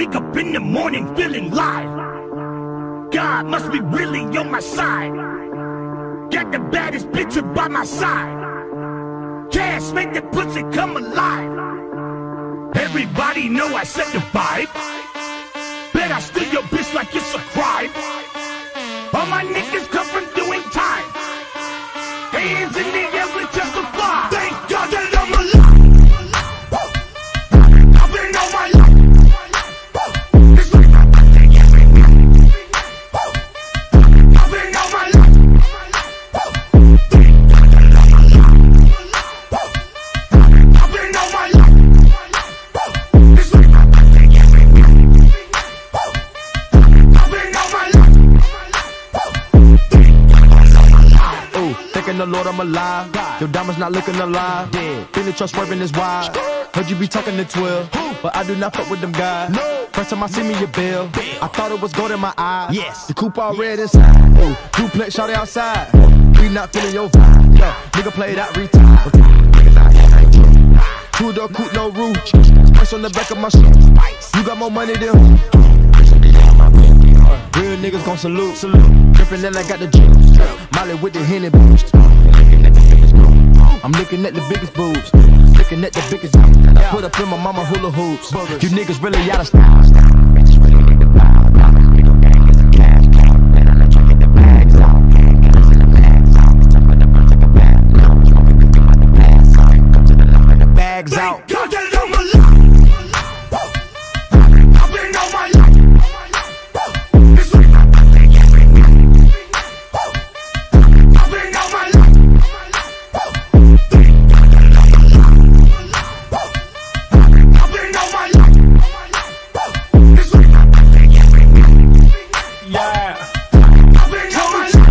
wake up in the morning feeling live. God must be really on my side. Got the baddest bitch by my side. Cash make the pussy come alive. Everybody know I set the vibe. Bet I steal your bitch like it's a crime. All my niggas come from doing time. Hands in the air we testify. Thank God that I'm alive. I've been on my life. It's like my birthday every week. I've been on my life. Thank God that I'm alive. I've been on my life. It's like my birthday every week. I've been on my life. Ooh, thanking the Lord I'm alive. Your diamond's not looking alive. Been the trust swerving is wide. Heard you be talking to 12, but I do not fuck with them guys. First time I see me your bill, I thought it was gold in my eye. Yes, the coupe all red inside. Ooh, duplex shot outside. We not feeling your vibe. Yeah, nigga play that retire. Two-door coupe, no roof. Price on the back of my shoe. You got more money than who? Real niggas gon' salute. Drippin' then I got the juice. Molly with the Henny boost. I'm looking at the biggest boobs. Looking at the biggest. Put up in my mama hula hoops. You niggas really out of style. Bags out. God that I'm alive. I've been on my life. It's like my birthday every week. I've been on my life. Thank God that I'm alive. I've been on my life. It's like my birthday every week. Yeah. I've been on my life.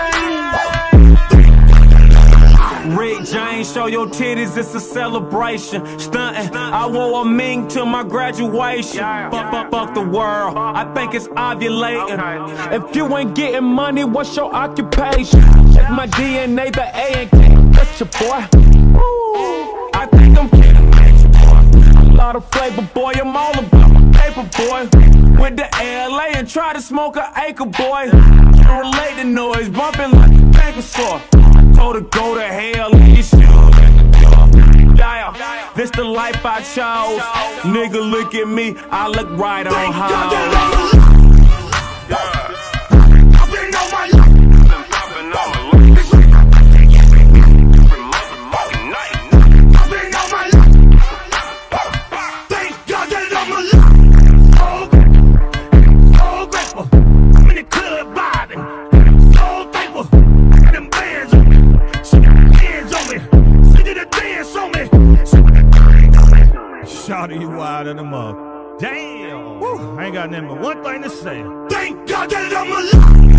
Rick James, show your titties, it's a celebration. Stuntin', I wore a mink to my graduation. Fuck the world, I think it's ovulating. If you ain't getting money, what's your occupation? Check my DNA, the A and K, that's your boy. Ooh, I think I'm kidding, a lot of flavor, boy, I'm all about my paper, boy. With the LA and try to smoke an acre, boy. Can't relate to noise, bumping like a paper store. Told her go to hell, you should. Yeah, this the life I chose. Nigga, look at me, I look right on God how. that I'm alive. I've been on my life. It's like my birthday every week. I've been on my life. Thank God that I'm alive. So grateful. I'm in the club vibing. So thankful. I got them bands on me. She got her hands on me. She did a dance on me. She put the thing on me. Shawty, you wild in the mug. Damn. Woo. I ain't got nothing but one thing to say. Thank God that I'm alive.